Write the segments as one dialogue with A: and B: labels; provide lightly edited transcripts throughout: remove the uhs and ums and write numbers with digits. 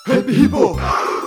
A: Happy Hippo!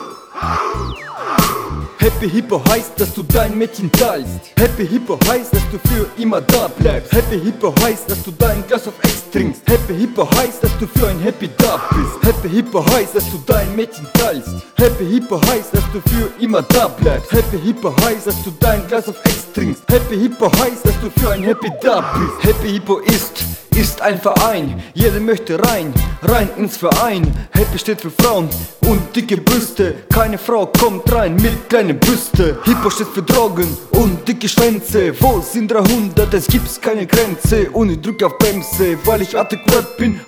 A: Happy Hippo heißt, dass du dein Mädchen teilst. Happy Hippo heißt, dass du für immer da bleibst. Happy Hippo heißt, dass du dein Glas auf Ex trinkst. Happy Hippo heißt, dass du für ein Happy da bist. Happy Hippo heißt, dass du dein Mädchen teilst. Happy Hippo heißt, dass du für immer da bleibst. Happy Hippo heißt, dass du dein Glas auf Ex trinkst. Happy Hippo heißt, dass du für ein Happy da bist. Happy Hippo ist ein Verein, jeder möchte rein ins Verein. Happy steht für Frauen und dicke Brüste, keine Frau kommt rein mit kleiner Büste. Hippo steht für Drogen und dicke Schwänze, wo sind 300, es gibt keine Grenze. Und ich drück auf Bremse, weil ich artig Rap bin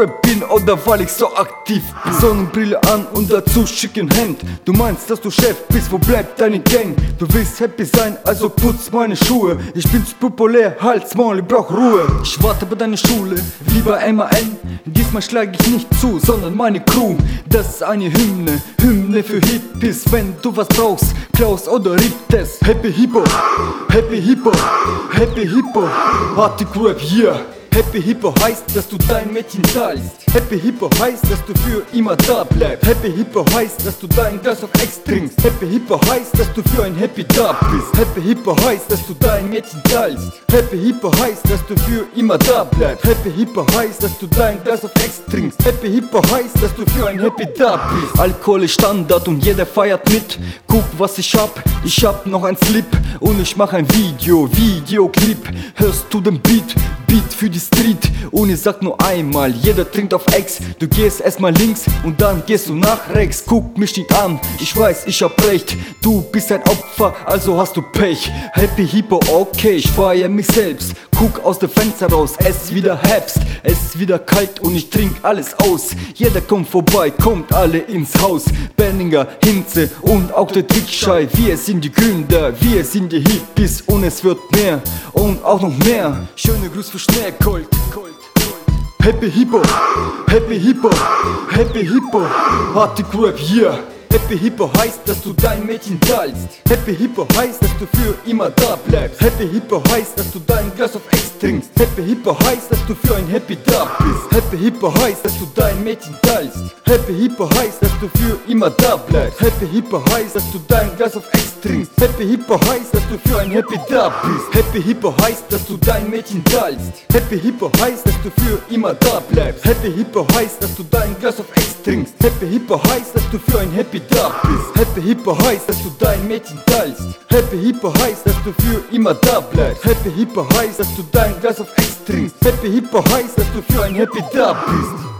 A: oder weil ich so aktiv bin. Sonnenbrille an und dazu schicken Hemd. Du meinst, dass du Chef bist, wo bleibt deine Gang? Du willst happy sein, also putz meine Schuhe. Ich bin zu populär, Hals, Maul, ich brauch Ruhe. Ich warte bei deiner Schule, wie bei MAN. Diesmal schlage ich nicht zu, sondern meine Crew. Das ist eine Hymne für Hippies. Wenn du was brauchst, Klaus oder Riptes. Happy Hippo, Happy Hippo, Happy Hippo, Artig Rap, yeah. Happy Hippo heißt, dass du dein Mädchen teilst. Happy Hippo heißt, dass du für immer da bleibst. Happy Hippo heißt, dass du dein Glas auf Ex trinkst. Happy Hippo heißt, dass du für ein Happy da bist. Happy Hippo heißt, dass du dein Mädchen teilst. Happy Hippo heißt, dass du für immer da bleibst. Happy Hippo heißt, dass du dein Glas auf Ex trinkst. Happy Hippo heißt, dass du für ein Happy da bist. Alkohol ist Standard und jeder feiert mit. Guck, was ich hab noch ein Slip und ich mach ein Videoclip. Hörst du den Beat für die Street und ich sag nur einmal, jeder trinkt auf Ex. Du gehst erstmal links und dann gehst du nach rechts. Guck mich nicht an, ich weiß, ich hab recht. Du bist ein Opfer, also hast du Pech. Happy Hippo, okay, ich feier mich selbst. Guck aus dem Fenster raus, es ist wieder Herbst. Es ist wieder kalt und ich trink alles aus. Jeder kommt vorbei, kommt alle ins Haus. Benninger, Hinze und auch der Trickschei. Wir sind die Gründer, wir sind die Hippies und es wird mehr und auch noch mehr. Schöne Grüße für Schneekold. Happy Hippo, Happy Hippo, Happy Hippo, Artig Rap, yeah. Happy Hippo heißt, dass du dein Mädchen teilst. Happy Hippo heißt, dass du für immer da bleibst. Happy Hippo heißt, dass du dein Glas auf Ex trinkst. Happy Hippo heißt, dass du für ein Happy da bist. Happy Hippo heißt, dass du dein Mädchen teilst. Happy Hippo heißt, dass du für immer da bleibst. Happy Hippo heißt, dass du dein Glas auf Ex trinkst. Happy Hippo heißt, dass du für ein Happy da bist. Happy Hippo heißt, dass du dein Mädchen teilst. Happy Hippo heißt, dass du für immer da bleibst. Happy Hippo heißt, dass du dein Glas auf Ex trinkst. Happy Hippo heißt, dass du für ein Happy da bist. Happy Hippo heißt, dass du dein Mädchen teilst. Happy Hippo heißt, dass du für immer da bleibst. Happy Hippo heißt, dass du dein Glas auf Ex trinkst. Happy Hippo heißt, dass du für ein Happy da bist.